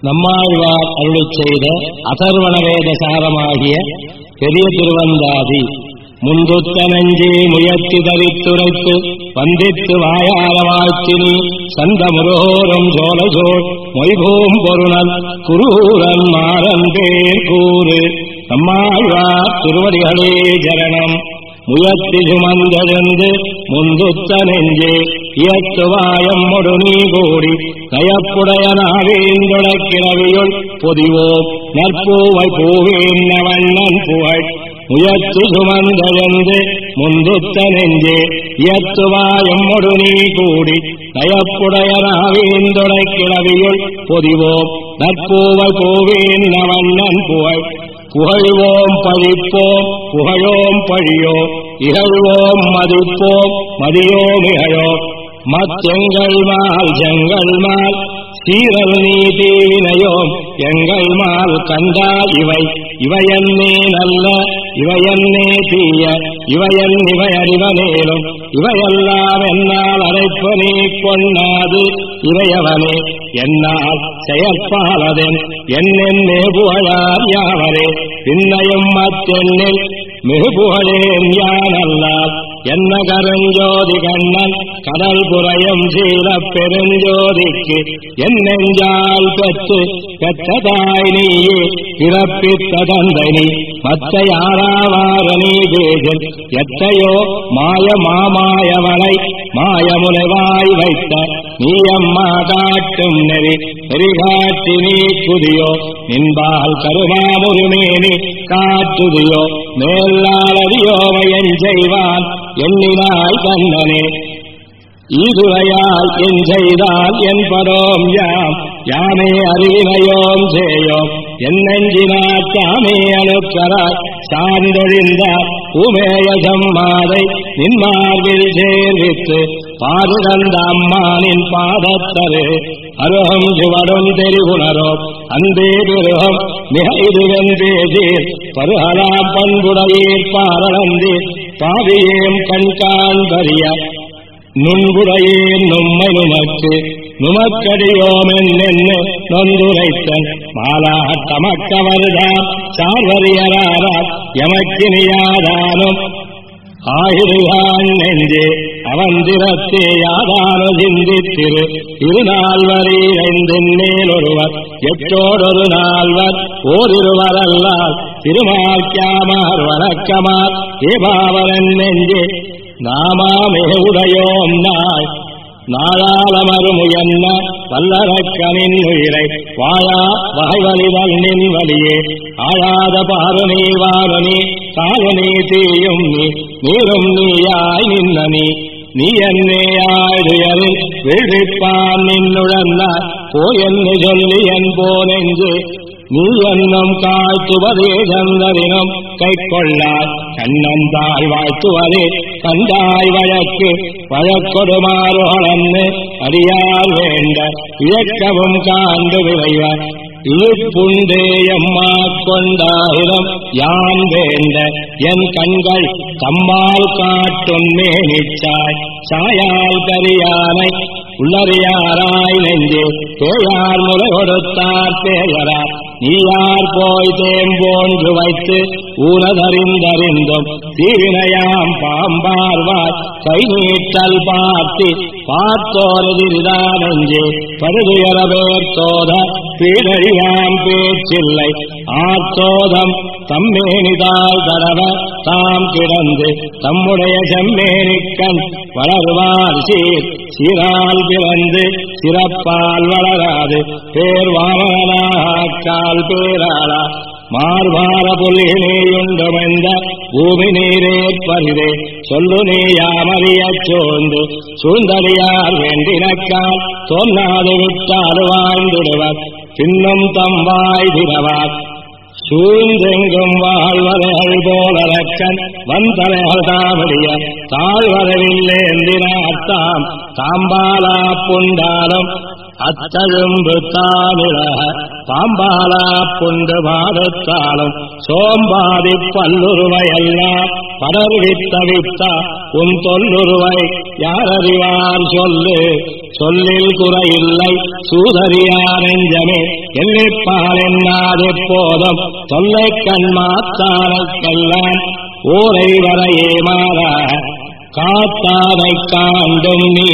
நம்மாழ்வார் அருளிச் செய்த அதர்வணவேத சாரமாகிய பெரிய திருவந்தாதி முந்துத்த நெஞ்சே முயற்சி தரித்துரைத்து வந்தித்து வாயார வாழ்த்தினி சந்த முருகோரும் சோழசோள் மொய்பூம் பொருணல் குரூரன் மாறன் பேர் கூறு நம்மாழ்வார் திருவடிகளே ஜரணம். முயற்சி சுமந்தெழுந்து முந்துத்த நெஞ்சே இயத்துவாயம் மொடு நீ கூடி நயப்புடைய நாவேந்துளக்கிரவியுள் பொதிவோம் நற்பூவை பூவேன்ன வண்ணன் புகழ். முயற்சி சுமந்தெழுந்து முந்துத்த நெஞ்சே இயத்துவாயம் மொடு நீ கூடி நயப்புடைய நாவேந்துளக்கிரவியுள் பொதிவோம் நற்பூவை பூவேன்ன வண்ணன் புகழ். புகழ்வோம் பழிப்போம் புகழோம் பழியோ இகழ்வோம் மதிப்போம் மதியோம் இகழோ மத்தெங்கள் மால் செங்கல் மால் சீரல் நீதி வினையோம் எங்கள் மால் கண்டா இவை இவையன்னே நல்ல இவையன்னே தீய இவையன் இவையறிவனேலும் இவையெல்லாம் என்னால் அழைப்பு நீ கொண்டாது இவையவனே என்னால் செயற்பாலதென் என்னென்னே புகழார் யாவரே பின்னையும் மத்தெண்ணில் மிகு புகழேன் யானல்லால் என்ன கருஞ்சோதி கண்ணன் கடல் புறையும் சீல பெருஞ்சோதிக்கு என் நெஞ்சால் பெற்று பெற்றதாய் நீயே பிறப்பித்த தந்தை நீ மற்ற யாராவார நீ பேசில் எத்தையோ மாய மாமாயவனை மாயமுனைவாய் வைத்த நீயம்மா காட்டும் நெறி நெறிகாட்டி நீ குதியோ நின்பால் கருமாமுருமேனி காட்டுதியோ மேலாளதியோவையன் செய்வான் எண்ணினாய் கண்ணனே ஈதுரையால் என் செய்தால் என்பதோம் யாம் யாமே அறிவினையோம் சேயோம் என் நெஞ்சினார் தாமே அணுக்கராய் சார்ந்தொழிந்தார் உமேய சம்மாதை நின்மார்பில் சேர்வித்து பாதுகந்த அம்மானின் பாதத்தரு அருகம் சுவடும் தெரிவுணரோ அன்பே பெருகம் மிக இதுவென் பேசீர் பருகலாம் பண்புடையீர் பாரளந்தீர் பாவியேம் கண்காண்பறிய நுண்புடையீர் நும்மை நுமக்கு நுமக்கடியோமென்னு நொந்துரைத்தன் மாலாக தமக்கவர்தான் சார்வரியரார் எமக்கினியாதானும் ஆயிடுகான் நெஞ்சே அவந்திரத்தே யாதானு சிந்தித்திரு இருநால்வரி ஐந்தின் ஒருவர் எட்டோடொரு நால்வர் ஓரிருவரல்லால் திருமாக்கியாமார் வணக்கமார் ஏபாவரன் நெஞ்சே நாமாமே உடையோம் நாய் நாளாலமருமுயன்ன வல்லரக்கனின் உயிரை வாழா வகைவலிதல் நின் வலியே ஆழாத பாருணி வாருணி காலுனி தீயும் நீ நீரும் நீயாய் நின்ன நீ என்னேயாடுயரில் விழிப்பான் நின்னுழன்னாய் போயென்னு சொல்லி என் போனென்று நீ என்னும் காய்த்துவதே சந்தரினும் கை கொள்ளாய் கண்ணன் தாய் வாழ்த்துவதே கண்டாய் வழக்கு வழக்கொடுமாறுகளன்னு அறியார் வேண்ட இயக்கவும் காண்டு விரைவர் இழுப்புண்டேயம்மா கொண்டாயிரம் யான் வேண்ட என் கண்கள் கம்மால் காட்டும் மேனிச்சாய் சாயால் கரியானை உள்ளறியாராய் நெஞ்சே பேயார் முறை கொடுத்தார் பேயரார் நீயார் போய் தேம்போன்று வைத்து ஊனதறிந்தறிந்தும் தீவினையாம் பாம்பார்வாய் கை நீட்டல் பார்த்தி பார்த்தோரதிரிதா நெஞ்சே பருதுயரவேர்த்தோத பீடழியாம் பேச்சில்லை ஆத்தோதம் தம்மேனிதால் தடவ தாம் கிடந்து தம்முடைய செம்மேனிக்கண் வளர்வார் சீரால் பிறந்து சிறப்பால் வளராது பேர்வாமனாக்கால் பேராளா மார்வார புலினேயுண்டமெந்த பூமி நீரே பரிதே சொல்லு நீயாமறியச் சூழ்ந்து சூழ்ந்தறியார் வேண்டினக்கால் சொன்னாது விட்டாறு வாழ்ந்திடுவர் பின்னும் தம் வாய் திறவார் சூழ்ந்தெங்கும் வாழ்வரைகள் போலரக்கன் வந்தரைகள் தாவடிய தாழ்வரவில்லேந்தினார்த்தாம் தாம்பாலா புண்டாலும் அத்தழும்பு தானில பாம்பாலா புண்டு பாதத்தாலும் சோம்பாதி பல்லுருவையெல்லாம் படர்வித்தவித்தா உன் தொல்லுருவை யாரறிவார் சொல்லு சொல்லில் குறையில்லை சூதறியா நெஞ்சமே எல்லைப்பால் என்னாது போதும் தொல்லை கண்மாத்தானக்கெல்லாம் ஊரை வரையே மாறா காத்தானை காண்டும் நீ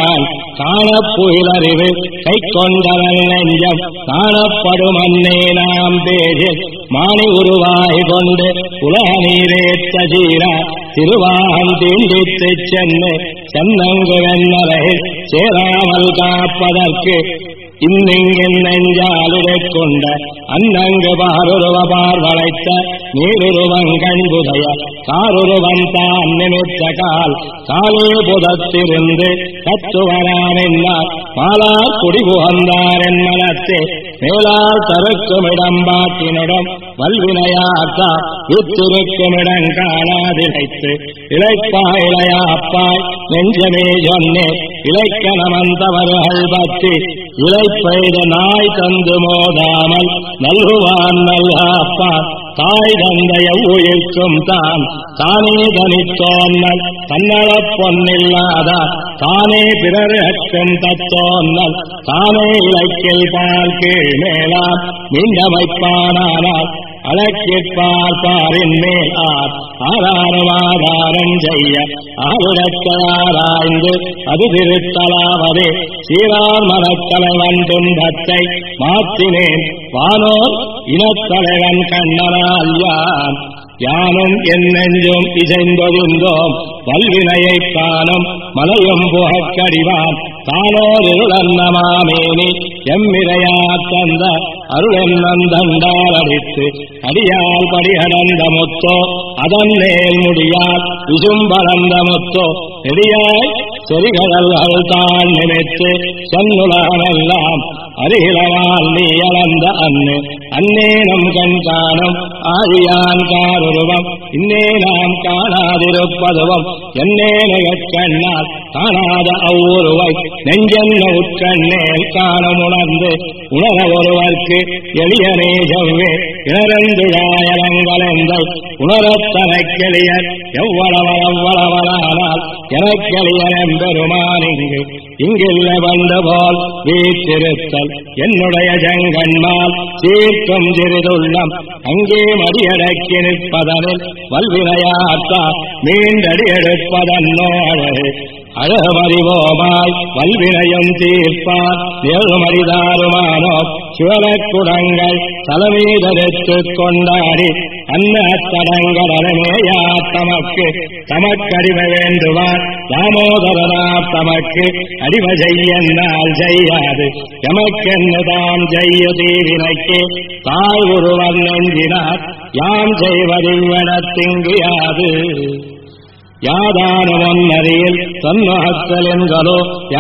காணப்புயிலறிவு கை கொண்டவன் நெஞ்சம் காணப்படும் அன்னே நாம் பேசி மாணி உருவாய் கொண்டு உலக நீரேற்ற சீரா திருவாகம் தீண்டித்து சென்னங்கு வெண்ணரை சேராமல் காப்பதற்கு இன்னிங்கின் நெஞ்சாலுரை கொண்ட அன்னங்கு பாருருவ பார்வளைத்த நீருருவங்கண்புதைய காருருவன் தான் நிமித்த காலே புதத்திருந்து கத்துவராமென்னால் மாலார் குடிபுகந்தார் என் மனத்தே மேலால் தருக்குமிடம்பாட்டினிடம் வல்வினையாத்தா வித்திருக்குமிடம் காணாதிழைத்து இழைப்பாய் இளையாப்பாய் நெஞ்சமே சொன்னே இலைக்கணமந்தவர்கள் பற்றி இலைப்பெய்த நாய் தந்து மோதாமல் நல்குவான் நல்காப்பான் தாய் தந்தைய உயிர்க்கும் தானே தனித்தோன்னல் தன்னளப் பொன்னில்லாத தானே பிறர்க்கும் தத்தோன்னல் தானே இலக்கில் பால் கீழ் மேலாம் மீண்டமைப்பானால் அழக்கிற்பார்பாரின் மேல் ஆறாரும் ஆதாரம் செய்ய ஆளுடத்தாராய்ந்து அது திருத்தலாவதே சீரார் மனத்தலைவன் துன்பத்தை மாற்றினேன் வானோர் இனத்தலைவன் கண்ணனால் யானும் என் நெஞ்சும் இசைந்தொழிந்தோம் வல்வினையை காணும் மலையும் புகக்கடிவான் தானோர் இருளன்னமாமேனி எம்மிரையா தந்த அருளென்னந்தண்டால் அடித்து அடியால் படிகடந்த முத்தோ அதன் மேல் முடியால் விசும்பரந்த முத்தோ நெடியாய் செறிகடல்கள் தான் நினைத்து சொன்னுலகமெல்லாம் அருகிலவால் நீ அளந்த அன்னே நம் கண் காணும் ஆழியான் காருருவம் இன்னே நாம் காணாதிருப்பதுவம் என்னே நகக்கண்ணால் காணாத அவ்வுருவை நெஞ்சென்ன உட்கண்ணேல் காணும் உணர்ந்து உணர ஒருவர்க்கு எளியனே செவ்வே இணரந்துழாயலங்களெந்தை உணரத்தனக்கெளியர் எவ்வளவளவளவளானால் எனக்கெளியர் எம்பெருமான் இங்கில்ல வந்த போல் வீற்றிருத்தல் என்னுடைய ஜங்கன்மால் சீர்க்கும் சிறிதுள்ளம் அங்கே மடியடக்கி நிற்பதனில் வல்வினையாத்தா மீண்டடி எடுப்பதன்னோ அழகமறிவோமாய் வல்வினையும் தீர்ப்பார் ஏழுமறிதாருமானோ சிவனக்குடங்கள் தலைமீதெடுத்துக் கொண்டாடி அன்னத்தடங்கடனமேயா தமக்கடிமை வேண்டுவார் தாமோதரனார் தமக்கு அடிமை செய்யனால் செய்யாது எமக்கென்னுதாம் செய்ய தீவினைக்கு தாய் ஒருவன் நெஞ்சினார் யாம் செய்வதிவ்வனத்திங்கியாது யாதானும் ஒன்னறியில் தன்மகத்தலென்களோ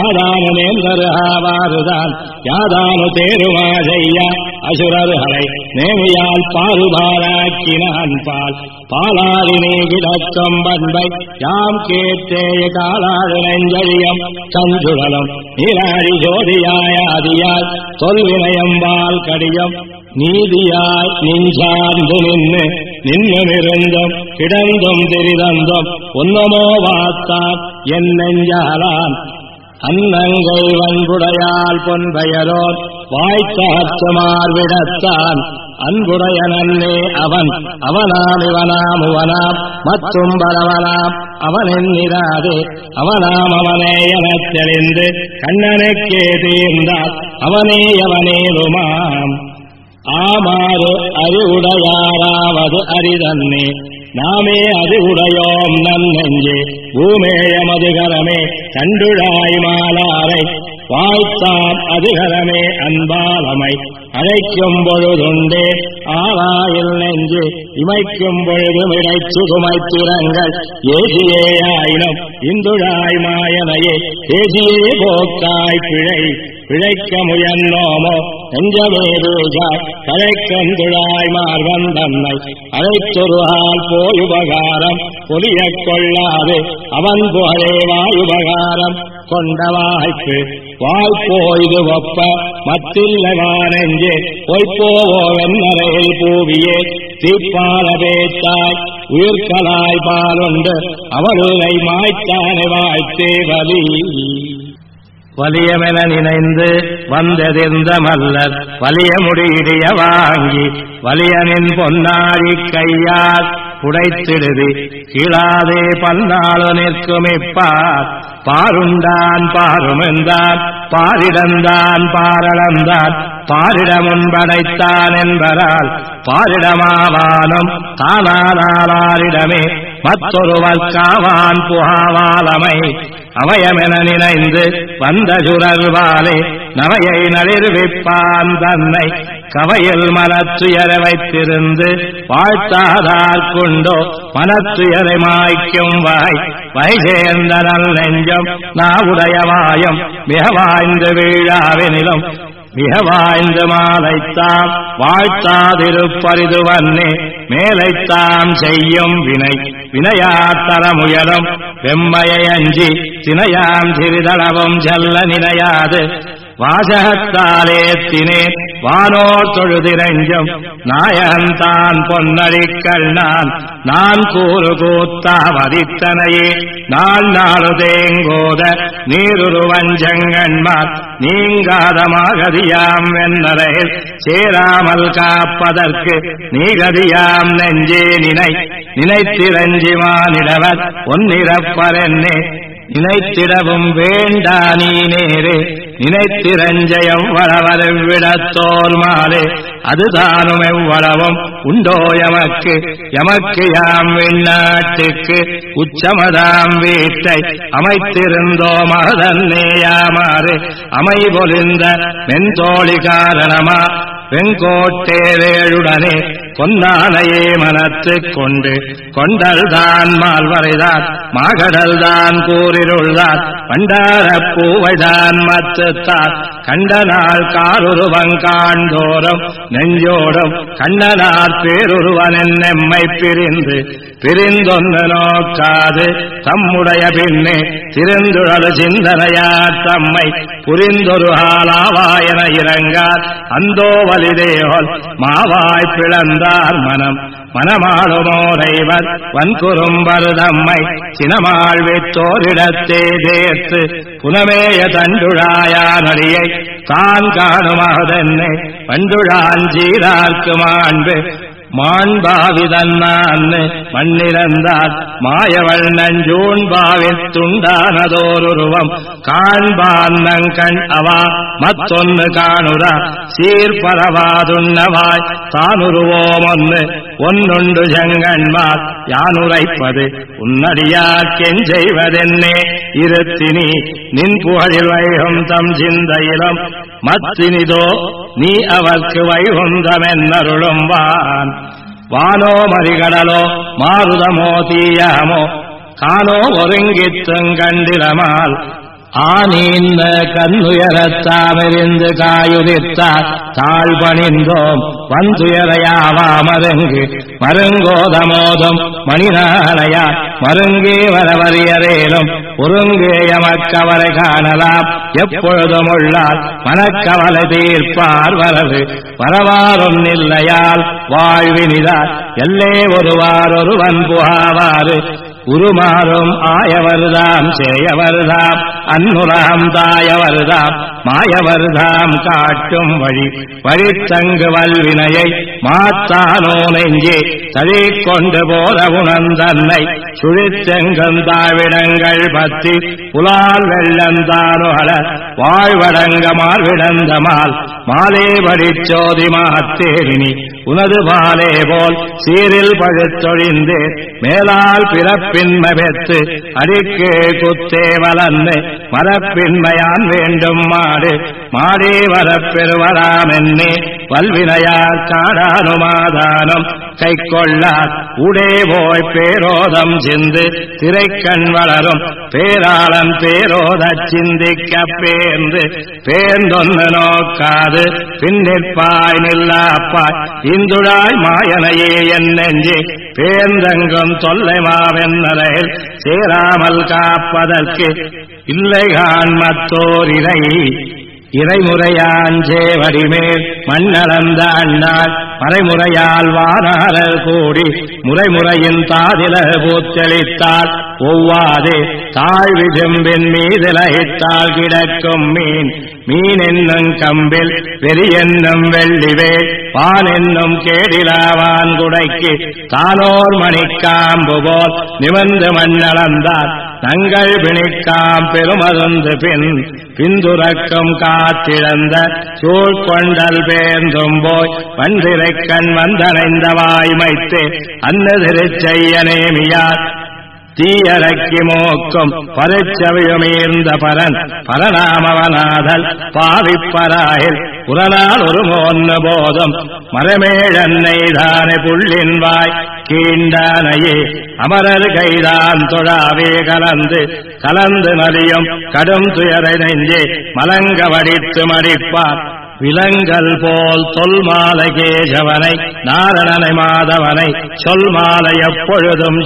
யாதானுமேந்தருகாவாறுதான் யாதானு தேருமா செய்ய அசுரர்களை நேமியால் பாலுபாராக்கினான் பாலாதினே கிடக்கும் பண்பை யாம் கேட்டேய காலாடு நெஞ்சழியம் கஞ்சுழலும் நீராடி ஜோதியாயாதியாய் தொல்வினயம்பால் கடியம் நீதியாய் நின்றார்ந்து நின்னுமிருந்தும் கிடந்தும் திரிதந்தும் ஒன்னமோ வாத்தான் என் நெஞ்சாலான் அன்னங்கை வன்புடையால் பொன்பெயரோன் வாய்த்தாற்றுமார் விடத்தான் அன்புடைய நன்னே அவனாம் இவனாம் மற்றும் பரவலாம் அவனென்னிராதே அவனாம் அவனே எனத் தெளிந்து கண்ணனுக்கே தீர்ந்தார் அவனே அவனேலுமாம் ஆமாறு அறிவுடையாராவது அரிதன்னே நாமே அறிவுடையோம் நன்னெஞ்சே பூமேயமதுகரமே கண்டுழாய் மாலாரை வாழ்த்தான் அதிகரமே அன்பாலமை அழைக்கும் பொழுதுண்டே ஆவாயில் நெஞ்சு இமைக்கும் பொழுதும் இடைச்சு குமைத்திரங்கள் ஏசியேயாயினும் இந்துழாய் மாயனையே ஏசியே போக்காய் பிழைக்க முயன்னோமோ நெஞ்சமே ரூஜாய் கழைக்கந்துழாய் மார்வன் தன்னை அழைத்தொருவால் போயுபகாரம் பொலியக் கொள்ளாது அவன் புகழே வாயுபகாரம் கொண்ட வாய்ப்பு வாய்ப்போய்து ஒப்ப மத்தில்லவானெஞ்சே பொய்ப்போவென்னரையில் பூவியே தீப்பால பேத்தாய் உயிர்களாய் பாலுண்டு அவளுரை மாய்த்தானே வாழ்த்தே வலி வலியமென நினைந்து வந்ததிர்ந்த மல்லர் வலிய முடியிடைய வாங்கி வலியனின் பொன்னாழி கையால் புடைத்திடுதி கீழாதே பன்னாளு நிற்குமிப்பார் பாருண்டான் பாருமென்றான் பாரிடந்தான் பாரளந்தான் பாரிட முன்படைத்தான் என்பரால் பாரிடமாவானும் தானாரிடமே மற்றொருவர் காவான் புகாவாலமை அவயமென நினைந்து வந்த சுரர்வாலே நவையை நளிர்விப்பான் தன்னை கவையில் மனத்துயர வைத்திருந்து வாழ்த்தாதார் கொண்டோ மனத்துயரை மாய்க்கும் வாய் சேர்ந்த நல் நெஞ்சம் நாவுடையவாயம் மிக வாய்ந்து வீழாவினிலும் மிக வாய்ந்து மாலைத்தாம் வாழ்த்தாதிருப்பரிதுவன்னே மேலைத்தாம் செய்யும் வினையாத்தர முயலும் வெம்மையை அஞ்சி தினையாம் சிறிதளவும் செல்ல நினையாது வாசகத்தாலே தினே வானோர் தொழுதிரஞ்சும் நாயகன் தான் பொன்னடிக்கள் நான் கூறு கூத்தாவதித்தனையே நாள் தேங்கோத நீருருவஞ்சங்கண்மார் நீங்காத மாகதியாம் வெண்ணரையில் சேராமல் காப்பதற்கு நீகதியாம் நெஞ்சே நினைத்திரஞ்சிமானிடவர் ஒன்னிரப்பரென்னே நினைத்திடவும் வேண்டா நீ நேரே நினைத்திரஞ்சயம் வளவரும் விடத்தோல் மாலே அதுதானும் எவ்வளவும் உண்டோ எமக்கு யாம் விண்ணாட்டுக்கு உச்சமதாம் வீட்டை அமைத்திருந்தோம் அதன்னேயாமாறு அமைபொலிந்த மென்தோழி காரணமா வெங்கோட்டேரேழுடனே கொந்தானையே மனத்து கொண்டல்தான் மால்வரைதான் மாகடல்தான் கூறிருள்தான் பண்டாரப் பூவைதான் மத்துத்தான் கண்டனால் காருருவங்காண்டோறும் நெஞ்சோடும் கண்ணனார் பேருருவன் எம்மை பிரிந்தொன்னு நோக்காது தம்முடைய பின்னே திருந்துழல் சிந்தனையார் தம்மை புரிந்தொரு ஆளாவாயன இறங்கார் அந்தோ வலிதேகோல் மாவாய் பிளந்தார் மனமாளுமோரைவர் வன்குறும்பர் தம்மை சினமாழ்வித்தோரிடத்தே தேர்த்து புனமேய தண்டுழாயானடியை தான் காணுமாதென்னை பண்டுழாஞ்சீரார்க்கு மாண்பாவிதன்னான் மண்ணிறந்தார் மாயவள் நஞ்சூண்பாவில் துண்டானதோருருவம் காண்பான்னங்கண் அவா மத்தொன்னு காணுரா சீர்பரவாதுண்ணவாய் தானுருவோம் ஒன்னுண்டு செங்கண்மார் யானுரைப்பது உன்னடியார்க்கெஞ்செய்வதென்னே இருத்தினி நின் புகழில் வைகும் தம் சிந்தையிலும் மத்தினிதோ நீ அவர்க்கு வைகுந்தமென்னருளும் வானோ மறிகடலோ மாருதமோ தீயமோ கானோ ஒருங்கித்துங்கண்டிரமால் ஆனீந்த கண்ணுயரத்தாமெறிந்து காயுதித்தார் தாழ்பணிந்தோம் வந்துயரையாவா மருங்கோதமோதும் மணிநாளையா மருங்கே வரவரியரேலும் ஒருங்கே எமக்கவரை காணலாம் எப்பொழுதும் உள்ளால் மனக்கவலை தீர்ப்பார் வரவாரொன்னில்லையால் வாழ்வினிதார் எல்லே ஒருவன் புகாவாறு உருமாறும் ஆயவர்தாம் சேயவர்தாம் அன்னுராம் தாயவர்தாம் மாயவர்தாம் காட்டும் வழித்தங்கு வல்வினையை மாத்தானோ நெஞ்சே தழிக்கொண்டு போத உணர்ந்தன்னை சுழித்தெங்கும் தாழ்விடங்கள் பத்தி புலால் வெள்ளந்தானுகல வாழ்வடங்க மார்விடந்தமால் மாலே படிச்சோதி மாத்தேரினி உனது பாலே போல் சீரில் பழுத்தொழிந்து மேலால் பிறப்பின்மை பெற்று அடிக்கே குத்தேவலன்னு மரப்பின்மையான் வேண்டும் மாடே வரப்பெறுவராமென்னே வல்வினையார் காடானுமாதானம் கை கொள்ளார் உடே போய் பேரோதம் சிந்து திரைக்கண் வளரும் பேராளன் பேரோதச் சிந்திக்க பேர்ந்தொன்னு நோக்காது பின்னிற்பாய் நில்லாப்பாய் இந்துழாய் மாயனையே என் நெஞ்சே பேர்ந்தெங்கும் தொல்லை மாவென்னரையில் சேராமல் காப்பதற்கு இல்லைகான் மத்தோர் இறைமுறையாஞ்சேவடிமேல் மண்ணளந்த அண்ணால் மறைமுறையால் வானாரல் கூடி முறைமுறையின் தாதில பூத்தளித்தால் ஒவ்வாதே தாழ்வி செம்பின் மீதிலகித்தால் கிடக்கும் மீன் என்னும் கம்பில் வெறியென்னும் வெள்ளிவே வான் என்னும் கேடிலாவான் குடைக்கு தானோர் மணிக்காம்பு போல் நிமிர்ந்து மண்ணளந்தார் தங்கள் பிணிக்காம் பெருமருந்து பிந்துரக்கும் காத்திழந்த சூழ்கொண்டல் பேர்ந்தும் போய் வந்திரைக்கண் வந்தனைந்த வாய்மைத்து அன்னதிருச்செய்யனேமியார் தீயரக்கி மோக்கும் பரிச்சவியுமீர்ந்த பரநாமவனாதல் பாவிப்பராயில் புறநாள் ஒரு மோன்னு போதும் மரமேழன்னைதானே புள்ளின் வாய் கீண்டானையே அமரர் கைதான் தொழாவே கலந்து நலியும் கடும் துயரை நெஞ்சே மலங்க வடித்து மடிப்பார் விலங்கல் போல் தொல்மாலை கேசவனை நாரணனை மாதவனை சொல்மாலை எப்பொழுதும்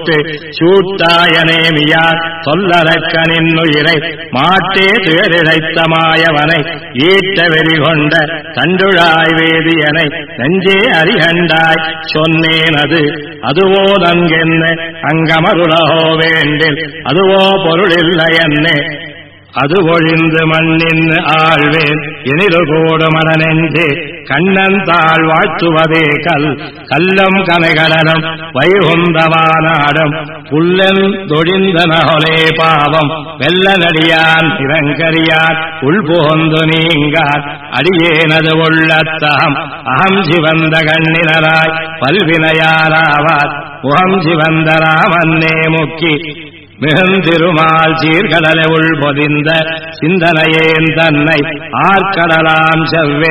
சூட்டாயனேமியார் சொல்லரக்கனின் உயிரை மாட்டே துயரிழைத்த மாயவனை ஈட்ட வெறி கொண்ட தண்டுழாய் வேதியனை நெஞ்சே அறிகண்டாய் சொன்னேன் அதுவோ நன்கென்ன அங்கமருளகோ வேண்டில் அதுவோ பொருளில்லை என்னே அது ஒழிந்து மண்ணின் ஆழ்வேன் எனிருகோடு மடனெஞ்சே கண்ணன் தாழ் வாழ்த்துவதே கல்லம் கனைகடலும் வைகுந்தவானாடும் புல்லன் தொழிந்த நகலே பாவம் வெள்ள நடியான் இறங்கரியான் உள்புகுந்து நீங்கான் அடியேனது உள்ளத்தகம் அகம் சிவந்த கண்ணினராய் பல்வினையாராவார் முகம் சிவந்த ராமன்னே முக்கி மிகுந்திருமால் சீர்கடலை உள்பொதிந்த சிந்தனையேன் தன்னை ஆர்கடலாம் செவ்வே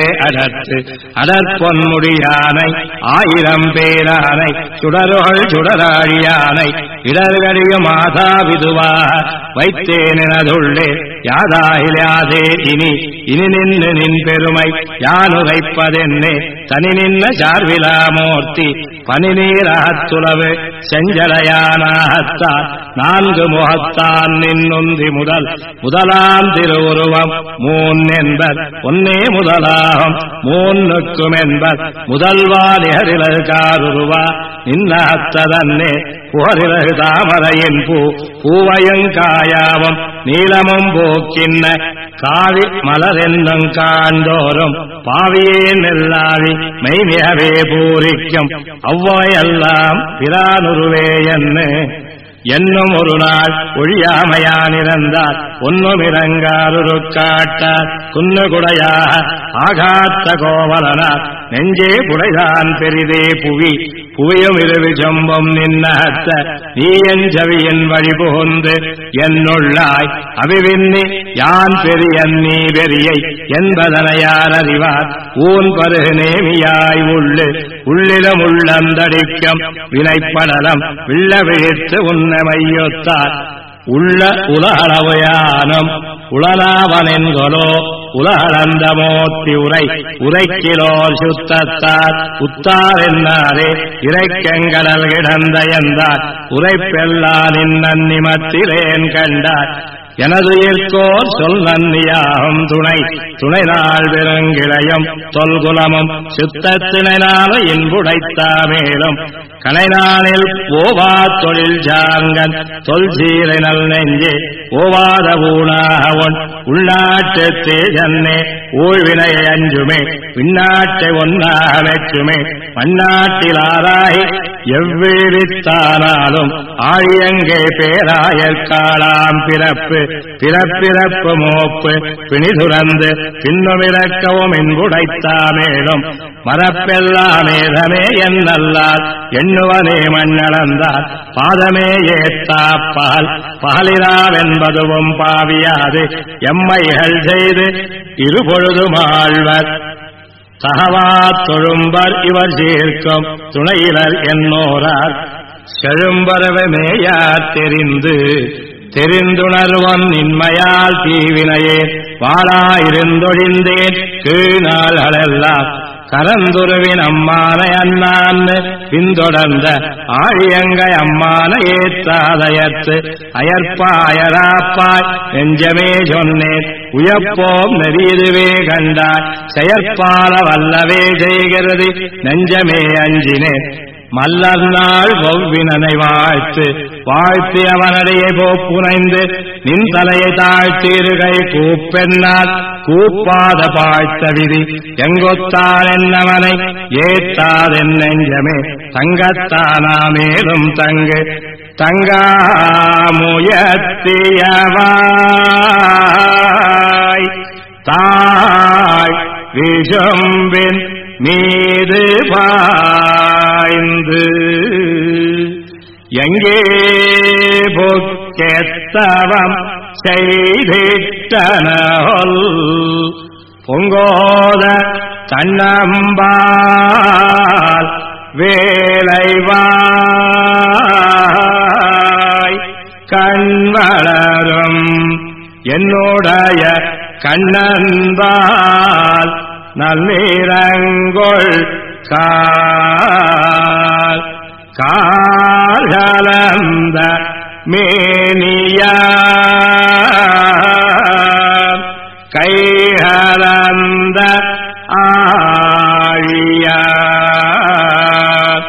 அடற்பொன்முடியானை ஆயிரம் பேரானை சுடராழியானை இடர்கடியும் மாதா விதுவாக வைத்தேனதுள்ளே யாதாயிலாதே இனி நின்று நின் பெருமை யானுரைப்பதென்னே தனி நின்ன சார்விலாமூர்த்தி பனிநீரகத்துளவு செஞ்சலையானாகத்தான் நான்கு முகத்தான் நின்னுந்தி முதலாம் திருவுருவம் மூன் என்பர் ஒன்னே முதலாகும் மூன்னுக்கும் என்பர் முதல்வாலிகரிலகு காருருவா நின்னத்ததன்னே புகரிலகு தாமரையின் பூவையங்காயாவும் நீளமும் போக்கின்ன காவி மலரென்னும் காண்டோறும் பாவியே நெல்லாவி மெய்மிகவே பூரிக்கும் அவ்வாயெல்லாம் பிரானுருவே என்னும் ஒரு நாள் ஒழியாமையானிருந்தார் ஒன்னும் இறங்காருரு காட்டார் குன்னுகுடையாக ஆகாத்த கோவலனார் நெஞ்சே புடைதான் பெரிதே புவியும் இருவி சொம்பம் நின்னகத்த நீ என் செவியின் வழி புகுந்து என்னுள்ளாய் அவிவின்னி யான் பெரியன் நீ பெரியை என்பதனை யார் அறிவார் ஊன் பருகு நேமியாய் உள்ளிலும் உள்ளந்தடிக்கும் வினைப்படலம் வில்ல விழித்து உன்னமையொத்தார் உள்ள உலகளவையானம் உளனாவனென்கொலோ உலகளந்த மோத்தி உரைக்கிலோர் சுத்தத்தார் உத்தார் என்னாரே இறைக்கெங்கடல் கிடந்த என்றார் உரைப்பெல்லான் நிமத்திலேன் கண்டார் எனதுயிர்கோர் சொல் நன்னியாகும் துணை நாள் பெருங்கிளையும் தொல்குலமும் சுத்தத்தினால இன்புடைத்தா மேலும் கனைநாளில் ஓவா தொழில் ஜாங்கன் தொல் சீரை நல் நெஞ்சே ஓவாத ஊனாகவன் உள்நாட்டு தேஜன்னே ஊழ்வினையை அஞ்சுமே விண்ணாட்டை ஒன்னாக வெற்றுமே மண்ணாட்டில் ஆராய் எவ்வீரித்தானாலும் ஆழியங்கே பேராயற்காளாம் பிறப்பிறப்பு மோப்பு பிணிதுறந்து பின்னுமிறக்கவும் இன்புடைத்தா மேலும் மரப்பெல்லாமேதமே என்னல்லால் எண்ணுவனே மண்ணளந்தால் பாதமே ஏத்தாப்பால் பகலிராவென்பதுவும் பாவியாது எம்மைகள் செய்து இருபொழுதுமாழ்வர் தகவா தொழும்பர் இவர் சேர்க்கும் துணையிலர் என்னோரார் செழும்பரவமேயார் தெரிந்துணர்வன் இன்மையால் தீவினையே வாழாயிருந்தொழிந்தேன் கீழ்நாள்களெல்லாம் கரந்துருவின் அம்மானை அண்ணான் பின்தொடர்ந்த ஆழியங்கை அம்மானை ஏத்தாதயத்து அயற்பாயராப்பாய் நெஞ்சமே சொன்னேன் உயப்போம் நெறியதுவே கண்டாய் செயற்பால வல்லவே செய்கிறது நெஞ்சமே அஞ்சினேன் மல்லர் நாள் ஒவ்வினனை வாழ்த்து வாழ்த்தி அவனடையே போப்புனைந்து நின் தலையை தாழ்த்தீருகை கூப்பெண்ணால் கூப்பாத பாழ்த்த விதி எங்கொத்தான் என்னவனை ஏத்தாதென் நெஞ்சமே தங்கத்தானா மேலும் தங்கு தங்காமுயத்தியவாய் தாய் விஷம்பின் மீது பாய்ந்து எங்கே பொக்கெத்தவம் செய்திட்டனொல் பொங்கோத தன்னம்பால் வேளைவாய் கண்வளரும் என்னுடைய கண்ணன்பால் நல்லிரங்கொள் காலந்த மேனியார் கைகலந்த ஆழியார்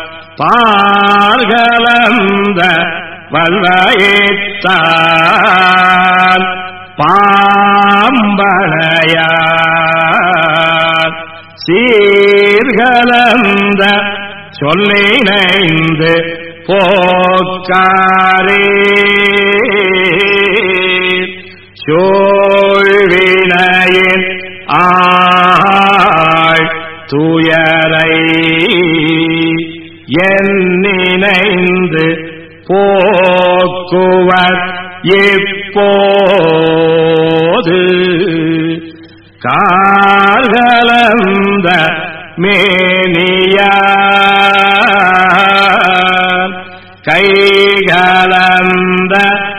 பார்கலந்த வல்லைத்தான் பாம்பனையார் சீர்கலந்த சொல்லினைந்து போக்காரே சோழ்வினையின் ஆள் துயரை எண்ணினைந்து போக்குவர் இப்போது கால்கலந்த மேனியார் கைகலந்த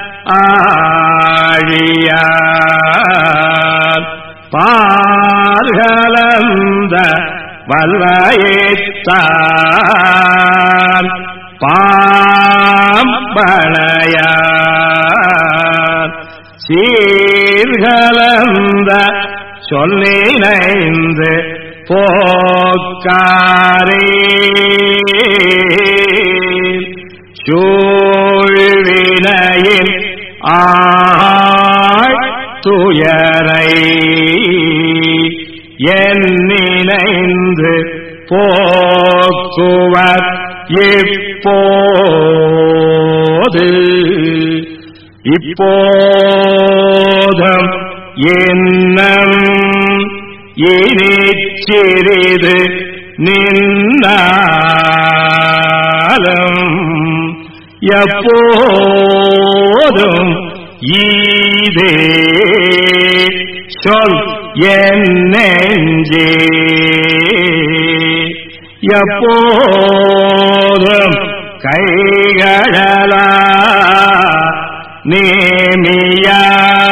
ஆழியார் பார்கலந்த வல்லைத்தான் பாம்பனையார் சீர்கலந்த சொல்லினைந்து போக்காரே சூழ்வினையின் ஆள் துயரை எண்ணினைந்து போக்குவர் இப்போது இப்போதும் இன்னம் இனிச்சிறிது நின்னாலும் எப்போதும் ஈதே சொல் என் நெஞ்சே எப்போதும் கைகளா நேமியா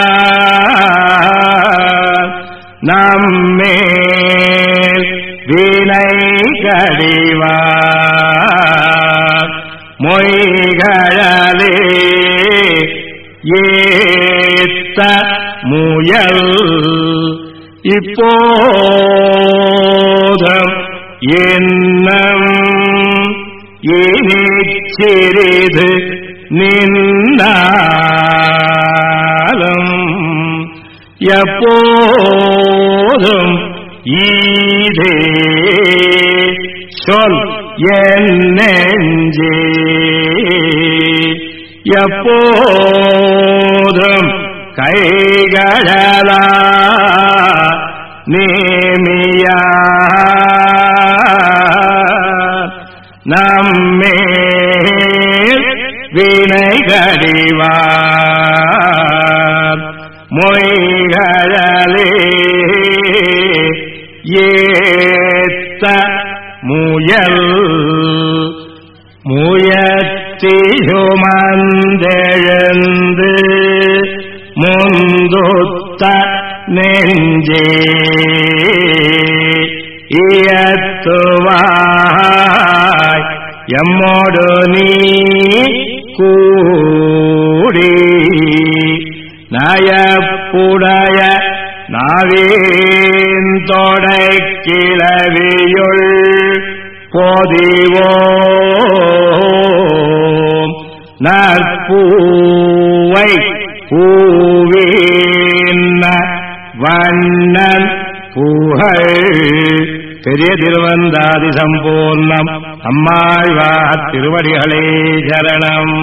நம்மேல் வினை கடிவார் மொய்களே ஏத்த முயல் இப்போதும் இன்னம் இனிச்சிறிது நின்னாலும் எப்போதும் ஈதே சொல் என் நெஞ்சே எப்போதும் கைகளா நேமியா நம்மேல் வினை கடிவார் மொய்களே ஏத்த முயல் முயத்தியுமந்தெழுந்து முந்துத்த நெஞ்சே இயத்துவாய் எம்மோடு நீ கூடி நயப்புடைய நாவேந்தொடை கிளவியுள் போதிவோம் நற்பூவை பூவேன்ன வண்ணன் புகழ் பெரிய திருவந்தாதி சம்பூர்ணம் அம்மாழ்வார் திருவடிகளே சரணம்.